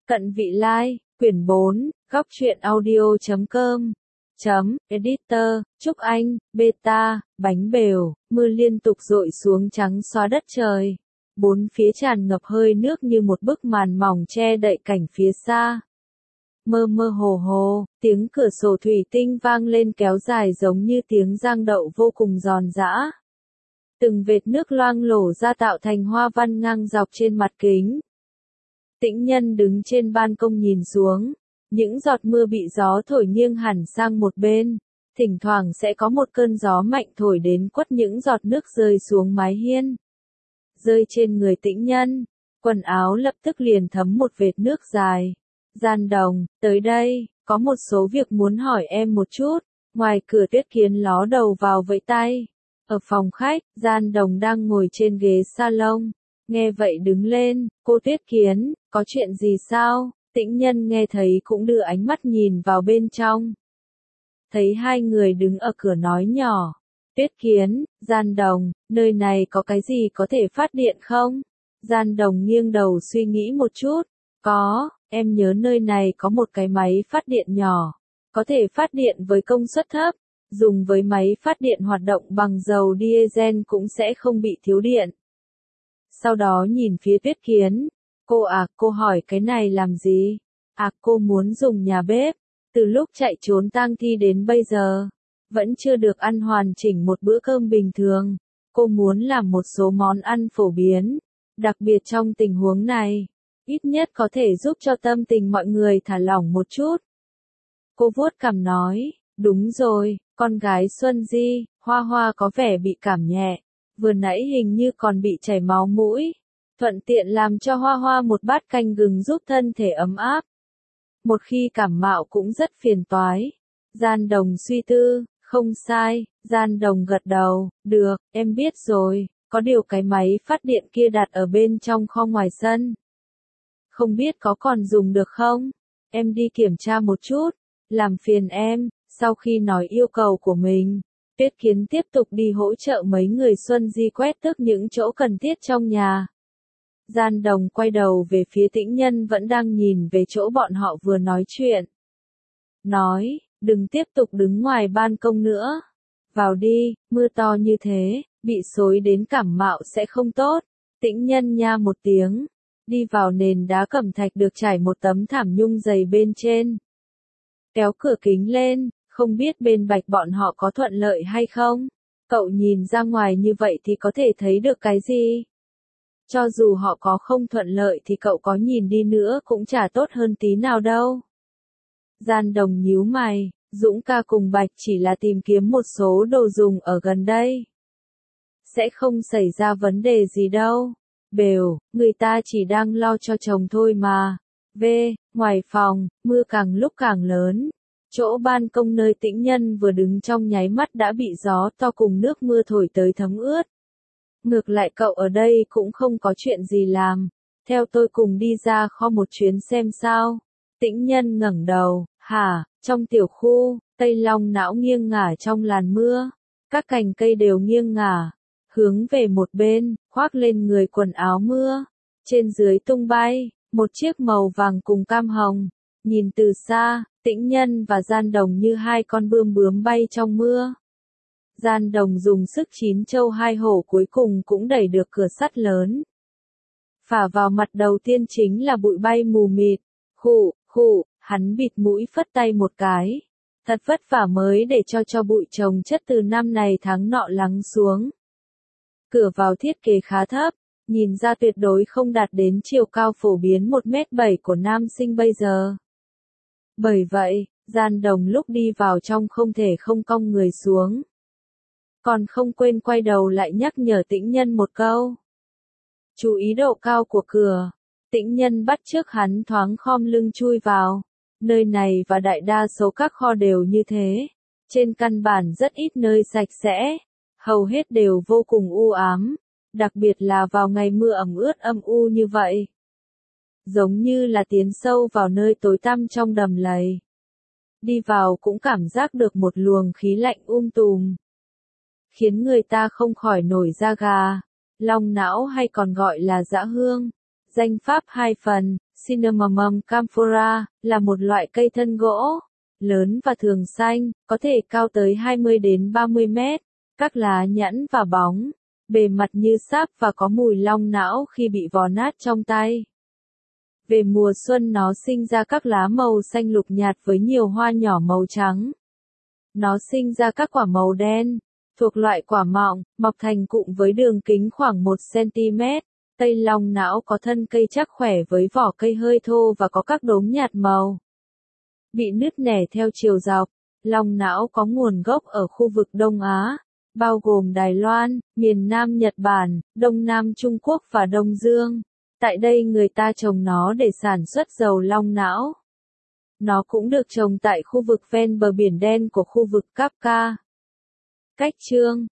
Cận Vị Lai, quyển 4, góc truyện audio.com. Editor, Trúc Anh, Beta, bánh bèo, mưa liên tục dội xuống trắng xóa đất trời. Bốn phía tràn ngập hơi nước như một bức màn mỏng che đậy cảnh phía xa. Mơ mơ hồ hồ, tiếng cửa sổ thủy tinh vang lên kéo dài giống như tiếng rang đậu vô cùng giòn giã. Từng vệt nước loang lổ ra tạo thành hoa văn ngang dọc trên mặt kính. Tĩnh Nhân đứng trên ban công nhìn xuống, những giọt mưa bị gió thổi nghiêng hẳn sang một bên, thỉnh thoảng sẽ có một cơn gió mạnh thổi đến quất những giọt nước rơi xuống mái hiên. Rơi trên người Tĩnh Nhân, quần áo lập tức liền thấm một vệt nước dài. Gian Đồng, tới đây, có một số việc muốn hỏi em một chút. Ngoài cửa Tuyết Kiến ló đầu vào vẫy tay. Ở phòng khách, Gian Đồng đang ngồi trên ghế salon. Nghe vậy đứng lên, cô Tuyết Kiến, có chuyện gì sao? Tĩnh Nhân nghe thấy cũng đưa ánh mắt nhìn vào bên trong. Thấy hai người đứng ở cửa nói nhỏ. Tuyết Kiến, Gian Đồng, nơi này có cái gì có thể phát điện không? Gian Đồng nghiêng đầu suy nghĩ một chút. Có, em nhớ nơi này có một cái máy phát điện nhỏ. Có thể phát điện với công suất thấp. Dùng với máy phát điện hoạt động bằng dầu diesel cũng sẽ không bị thiếu điện. Sau đó nhìn phía Tuyết Kiến. Cô hỏi cái này làm gì? Cô muốn dùng nhà bếp. Từ lúc chạy trốn tang thi đến bây giờ, vẫn chưa được ăn hoàn chỉnh một bữa cơm bình thường. Cô muốn làm một số món ăn phổ biến, đặc biệt trong tình huống này, ít nhất có thể giúp cho tâm tình mọi người thả lỏng một chút. Cô vuốt cằm nói, đúng rồi, con gái Xuân Di, Hoa Hoa có vẻ bị cảm nhẹ, vừa nãy hình như còn bị chảy máu mũi. Thuận tiện làm cho Hoa Hoa một bát canh gừng giúp thân thể ấm áp. Một khi cảm mạo cũng rất phiền toái. Gian Đồng suy tư, không sai, Gian Đồng gật đầu, được, em biết rồi, có điều cái máy phát điện kia đặt ở bên trong kho ngoài sân. Không biết có còn dùng được không? Em đi kiểm tra một chút, làm phiền em. Sau khi nói yêu cầu của mình, Tuyết Kiến tiếp tục đi hỗ trợ mấy người Xuân Di quét tước những chỗ cần thiết trong nhà. Gian Đồng quay đầu về phía Tĩnh Nhân vẫn đang nhìn về chỗ bọn họ vừa nói chuyện. Nói, đừng tiếp tục đứng ngoài ban công nữa. Vào đi, mưa to như thế, bị xối đến cảm mạo sẽ không tốt. Tĩnh Nhân nha một tiếng, đi vào nền đá cẩm thạch được trải một tấm thảm nhung dày bên trên. Kéo cửa kính lên, không biết bên Bạch bọn họ có thuận lợi hay không? Cậu nhìn ra ngoài như vậy thì có thể thấy được cái gì? Cho dù họ có không thuận lợi thì cậu có nhìn đi nữa cũng chả tốt hơn tí nào đâu. Gian Đồng nhíu mày, Dũng ca cùng Bạch chỉ là tìm kiếm một số đồ dùng ở gần đây. Sẽ không xảy ra vấn đề gì đâu. Bèo, người ta chỉ đang lo cho chồng thôi mà. Ngoài phòng, mưa càng lúc càng lớn. Chỗ ban công nơi Tĩnh Nhân vừa đứng trong nháy mắt đã bị gió to cùng nước mưa thổi tới thấm ướt. Ngược lại cậu ở đây cũng không có chuyện gì làm. Theo tôi cùng đi ra kho một chuyến xem sao. Tĩnh Nhân ngẩng đầu, hả, trong tiểu khu, Tây Long não nghiêng ngả trong làn mưa. Các cành cây đều nghiêng ngả, hướng về một bên, khoác lên người quần áo mưa. Trên dưới tung bay, một chiếc màu vàng cùng cam hồng. Nhìn từ xa, Tĩnh Nhân và Gian Đồng như hai con bươm bướm bay trong mưa. Gian Đồng dùng sức chín châu hai hổ cuối cùng cũng đẩy được cửa sắt lớn. Phả vào mặt đầu tiên chính là bụi bay mù mịt. Khụ, hắn bịt mũi phất tay một cái. Thật vất vả mới để cho bụi chồng chất từ năm này tháng nọ lắng xuống. Cửa vào thiết kế khá thấp, nhìn ra tuyệt đối không đạt đến chiều cao phổ biến 1m7 của nam sinh bây giờ. Bởi vậy, Gian Đồng lúc đi vào trong không thể không cong người xuống. Còn không quên quay đầu lại nhắc nhở Tĩnh Nhân một câu. Chú ý độ cao của cửa. Tĩnh Nhân bắt chước hắn thoáng khom lưng chui vào. Nơi này và đại đa số các kho đều như thế. Trên căn bản rất ít nơi sạch sẽ. Hầu hết đều vô cùng u ám. Đặc biệt là vào ngày mưa ẩm ướt âm u như vậy. Giống như là tiến sâu vào nơi tối tăm trong đầm lầy. Đi vào cũng cảm giác được một luồng khí lạnh tùm. Khiến người ta không khỏi nổi da gà. Long não hay còn gọi là dã hương. Danh pháp 2 phần, Cinnamomum camphora, là một loại cây thân gỗ, lớn và thường xanh, có thể cao tới 20 đến 30 mét, các lá nhẵn và bóng, bề mặt như sáp và có mùi long não khi bị vò nát trong tay. Về mùa xuân nó sinh ra các lá màu xanh lục nhạt với nhiều hoa nhỏ màu trắng. Nó sinh ra các quả màu đen, thuộc loại quả mọng, mọc thành cụm với đường kính khoảng 1 cm. Tây long não có thân cây chắc khỏe với vỏ cây hơi thô và có các đốm nhạt màu. Bị nứt nẻ theo chiều dọc. Long não có nguồn gốc ở khu vực Đông Á, bao gồm Đài Loan, miền Nam Nhật Bản, Đông Nam Trung Quốc và Đông Dương. Tại đây người ta trồng nó để sản xuất dầu long não. Nó cũng được trồng tại khu vực ven bờ biển đen của khu vực Cáp Ca. Cách trương